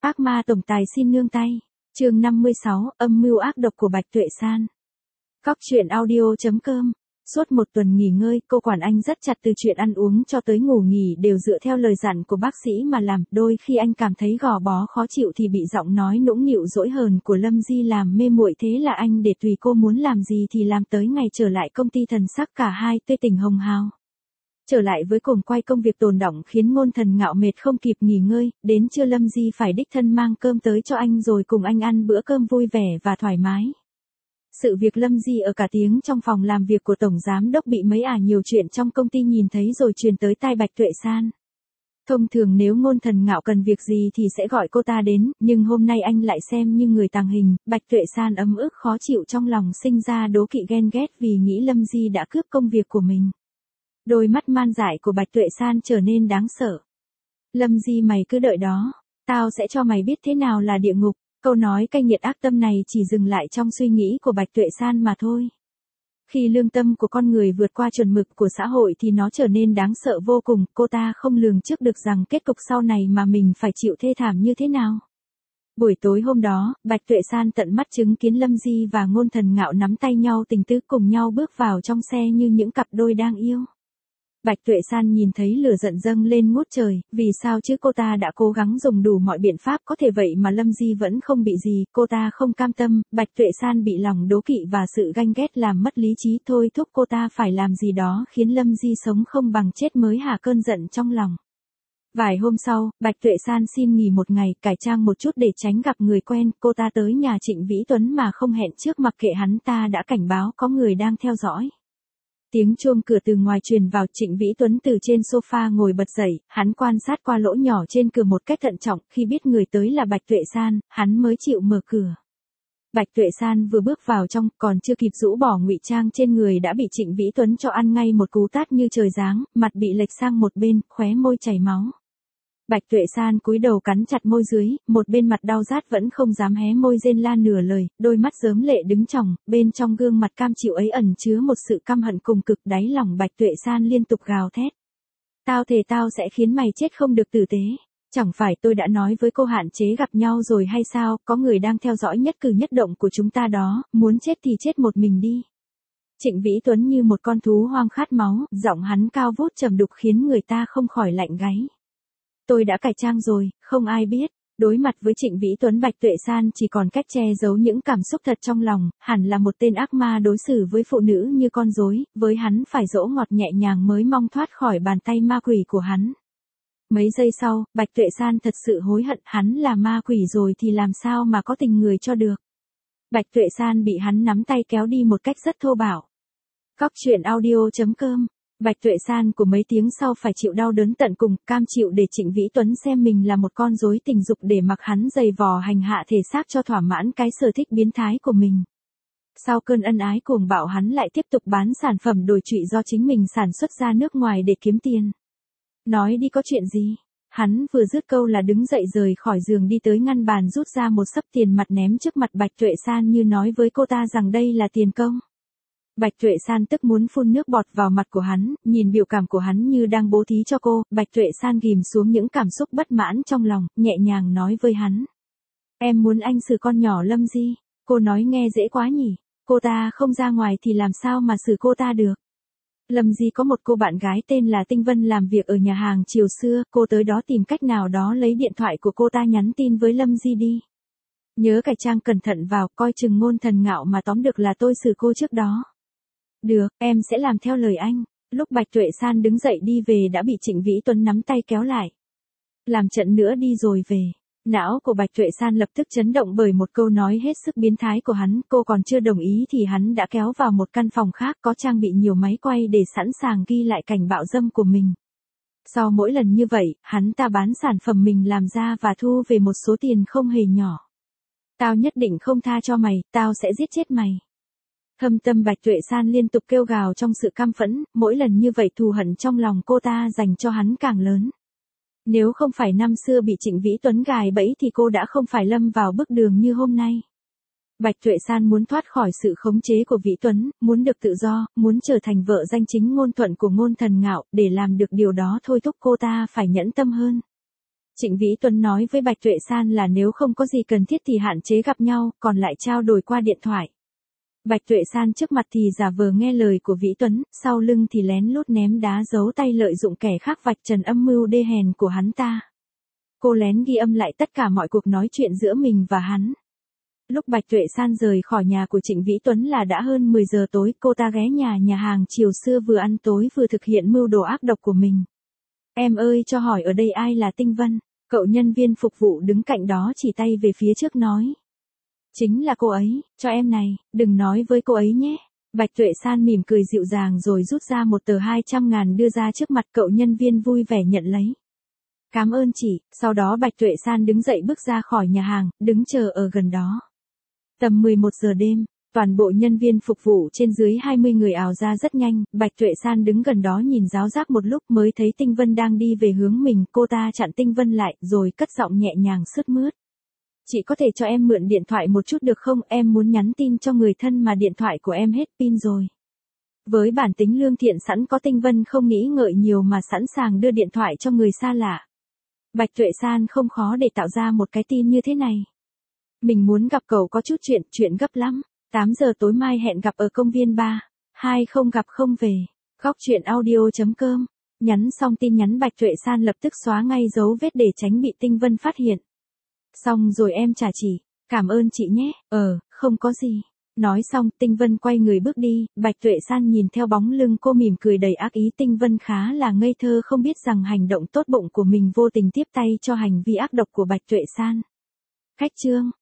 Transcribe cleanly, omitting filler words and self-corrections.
Ác ma tổng tài xin nương tay. Chương 56, âm mưu ác độc của Bạch Tuệ San. Cóc truyện audio.com. Suốt một tuần nghỉ ngơi, cô quản anh rất chặt từ chuyện ăn uống cho tới ngủ nghỉ đều dựa theo lời dặn của bác sĩ mà làm. Đôi khi anh cảm thấy gò bó khó chịu thì bị giọng nói nũng nịu dỗi hờn của Lâm Di làm mê muội, thế là anh để tùy cô muốn làm gì thì làm. Tới ngày trở lại công ty thần sắc cả hai tươi tỉnh hồng hào. Trở lại với cuồng quay công việc tồn đọng khiến Ngôn Thần Ngạo mệt không kịp nghỉ ngơi, đến trưa Lâm Di phải đích thân mang cơm tới cho anh rồi cùng anh ăn bữa cơm vui vẻ và thoải mái. Sự việc Lâm Di ở cả tiếng trong phòng làm việc của Tổng Giám Đốc bị mấy nhiều chuyện trong công ty nhìn thấy rồi truyền tới tai Bạch Tuệ San. Thông thường nếu Ngôn Thần Ngạo cần việc gì thì sẽ gọi cô ta đến, nhưng hôm nay anh lại xem như người tàng hình. Bạch Tuệ San ấm ức khó chịu trong lòng, sinh ra đố kỵ ghen ghét vì nghĩ Lâm Di đã cướp công việc của mình. Đôi mắt man dại của Bạch Tuệ San trở nên đáng sợ. Lâm Di, mày cứ đợi đó, tao sẽ cho mày biết thế nào là địa ngục. Câu nói cay nghiệt ác tâm này chỉ dừng lại trong suy nghĩ của Bạch Tuệ San mà thôi. Khi lương tâm của con người vượt qua chuẩn mực của xã hội thì nó trở nên đáng sợ vô cùng. Cô ta không lường trước được rằng kết cục sau này mà mình phải chịu thê thảm như thế nào. Buổi tối hôm đó, Bạch Tuệ San tận mắt chứng kiến Lâm Di và Ngôn Thần Ngạo nắm tay nhau tình tứ cùng nhau bước vào trong xe như những cặp đôi đang yêu. Bạch Tuệ San nhìn thấy lửa giận dâng lên ngút trời, vì sao chứ cô ta đã cố gắng dùng đủ mọi biện pháp có thể vậy mà Lâm Di vẫn không bị gì, cô ta không cam tâm. Bạch Tuệ San bị lòng đố kỵ và sự ganh ghét làm mất lý trí, thôi thúc cô ta phải làm gì đó khiến Lâm Di sống không bằng chết mới hạ cơn giận trong lòng. Vài hôm sau, Bạch Tuệ San xin nghỉ một ngày, cải trang một chút để tránh gặp người quen. Cô ta tới nhà Trịnh Vĩ Tuấn mà không hẹn trước, mặc kệ hắn ta đã cảnh báo có người đang theo dõi. Tiếng chuông cửa từ ngoài truyền vào, Trịnh Vĩ Tuấn từ trên sofa ngồi bật dậy, hắn quan sát qua lỗ nhỏ trên cửa một cách thận trọng, khi biết người tới là Bạch Tuệ San, hắn mới chịu mở cửa. Bạch Tuệ San vừa bước vào trong, còn chưa kịp rũ bỏ ngụy trang trên người đã bị Trịnh Vĩ Tuấn cho ăn ngay một cú tát như trời giáng, mặt bị lệch sang một bên, khóe môi chảy máu. Bạch Tuệ San cúi đầu cắn chặt môi dưới, một bên mặt đau rát vẫn không dám hé môi rên la nửa lời, đôi mắt rớm lệ đứng tròng, bên trong gương mặt cam chịu ấy ẩn chứa một sự căm hận cùng cực. Đáy lòng Bạch Tuệ San liên tục gào thét. Tao thề tao sẽ khiến mày chết không được tử tế. Chẳng phải tôi đã nói với cô hạn chế gặp nhau rồi hay sao, có người đang theo dõi nhất cử nhất động của chúng ta đó, muốn chết thì chết một mình đi. Trịnh Vĩ Tuấn như một con thú hoang khát máu, giọng hắn cao vút trầm đục khiến người ta không khỏi lạnh gáy. Tôi đã cải trang rồi, không ai biết. Đối mặt với Trịnh Vĩ Tuấn, Bạch Tuệ San chỉ còn cách che giấu những cảm xúc thật trong lòng, hẳn là một tên ác ma đối xử với phụ nữ như con rối, với hắn phải dỗ ngọt nhẹ nhàng mới mong thoát khỏi bàn tay ma quỷ của hắn. Mấy giây sau, Bạch Tuệ San thật sự hối hận, hắn là ma quỷ rồi thì làm sao mà có tình người cho được. Bạch Tuệ San bị hắn nắm tay kéo đi một cách rất thô bạo. Cóc truyện audio.com. Bạch Tuệ San của mấy tiếng sau phải chịu đau đớn tận cùng, cam chịu để Trịnh Vĩ Tuấn xem mình là một con rối tình dục để mặc hắn giày vò hành hạ thể xác cho thỏa mãn cái sở thích biến thái của mình. Sau cơn ân ái cuồng bạo, hắn lại tiếp tục bán sản phẩm đồi trụy do chính mình sản xuất ra nước ngoài để kiếm tiền. Nói đi có chuyện gì? Hắn vừa dứt câu là đứng dậy rời khỏi giường đi tới ngăn bàn rút ra một xấp tiền mặt ném trước mặt Bạch Tuệ San như nói với cô ta rằng đây là tiền công. Bạch Tuệ San tức muốn phun nước bọt vào mặt của hắn, nhìn biểu cảm của hắn như đang bố thí cho cô, Bạch Tuệ San ghìm xuống những cảm xúc bất mãn trong lòng, nhẹ nhàng nói với hắn. Em muốn anh xử con nhỏ Lâm Di. Cô nói nghe dễ quá nhỉ, cô ta không ra ngoài thì làm sao mà xử cô ta được. Lâm Di có một cô bạn gái tên là Tinh Vân làm việc ở nhà hàng chiều xưa, cô tới đó tìm cách nào đó lấy điện thoại của cô ta nhắn tin với Lâm Di đi. Nhớ cải trang cẩn thận vào, coi chừng Ngôn Thần Ngạo mà tóm được là tôi xử cô trước đó. Được, em sẽ làm theo lời anh. Lúc Bạch Tuệ San đứng dậy đi về đã bị Trịnh Vĩ Tuấn nắm tay kéo lại. Làm trận nữa đi rồi về. Não của Bạch Tuệ San lập tức chấn động bởi một câu nói hết sức biến thái của hắn, cô còn chưa đồng ý thì hắn đã kéo vào một căn phòng khác có trang bị nhiều máy quay để sẵn sàng ghi lại cảnh bạo dâm của mình. Sau mỗi lần như vậy, hắn ta bán sản phẩm mình làm ra và thu về một số tiền không hề nhỏ. Tao nhất định không tha cho mày, tao sẽ giết chết mày. Thâm tâm Bạch Tuệ San liên tục kêu gào trong sự căm phẫn, mỗi lần như vậy thù hận trong lòng cô ta dành cho hắn càng lớn. Nếu không phải năm xưa bị Trịnh Vĩ Tuấn gài bẫy thì cô đã không phải lâm vào bước đường như hôm nay. Bạch Tuệ San muốn thoát khỏi sự khống chế của Vĩ Tuấn, muốn được tự do, muốn trở thành vợ danh chính ngôn thuận của Ngôn Thần Ngạo, để làm được điều đó thôi thúc cô ta phải nhẫn tâm hơn. Trịnh Vĩ Tuấn nói với Bạch Tuệ San là nếu không có gì cần thiết thì hạn chế gặp nhau, còn lại trao đổi qua điện thoại. Bạch Tuệ San trước mặt thì giả vờ nghe lời của Vĩ Tuấn, sau lưng thì lén lút ném đá giấu tay lợi dụng kẻ khác vạch trần âm mưu đê hèn của hắn ta. Cô lén ghi âm lại tất cả mọi cuộc nói chuyện giữa mình và hắn. Lúc Bạch Tuệ San rời khỏi nhà của Trịnh Vĩ Tuấn là đã hơn 10 giờ tối, cô ta ghé nhà hàng chiều xưa vừa ăn tối vừa thực hiện mưu đồ ác độc của mình. Em ơi cho hỏi ở đây ai là Tinh Vân? Cậu nhân viên phục vụ đứng cạnh đó chỉ tay về phía trước nói. Chính là cô ấy, cho em này, đừng nói với cô ấy nhé. Bạch Tuệ San mỉm cười dịu dàng rồi rút ra một tờ 200.000 đưa ra trước mặt cậu nhân viên vui vẻ nhận lấy. Cảm ơn chị, sau đó Bạch Tuệ San đứng dậy bước ra khỏi nhà hàng, đứng chờ ở gần đó. Tầm 11 giờ đêm, toàn bộ nhân viên phục vụ trên dưới 20 người ào ra rất nhanh, Bạch Tuệ San đứng gần đó nhìn giáo giác một lúc mới thấy Tinh Vân đang đi về hướng mình, cô ta chặn Tinh Vân lại rồi cất giọng nhẹ nhàng sướt mướt. Chị có thể cho em mượn điện thoại một chút được không, em muốn nhắn tin cho người thân mà điện thoại của em hết pin rồi. Với bản tính lương thiện sẵn có, Tinh Vân không nghĩ ngợi nhiều mà sẵn sàng đưa điện thoại cho người xa lạ. Bạch Tuệ San không khó để tạo ra một cái tin như thế này. Mình muốn gặp cậu có chút chuyện gấp lắm. 8 giờ tối mai hẹn gặp ở công viên 3. 2 không gặp không về. Góc chuyện audio.com. Nhắn xong tin nhắn Bạch Tuệ San lập tức xóa ngay dấu vết để tránh bị Tinh Vân phát hiện. Xong rồi em trả chị. Cảm ơn chị nhé. Không có gì. Nói xong Tinh Vân quay người bước đi, Bạch Tuệ San nhìn theo bóng lưng cô mỉm cười đầy ác ý. Tinh Vân khá là ngây thơ không biết rằng hành động tốt bụng của mình vô tình tiếp tay cho hành vi ác độc của Bạch Tuệ San. Khách chương.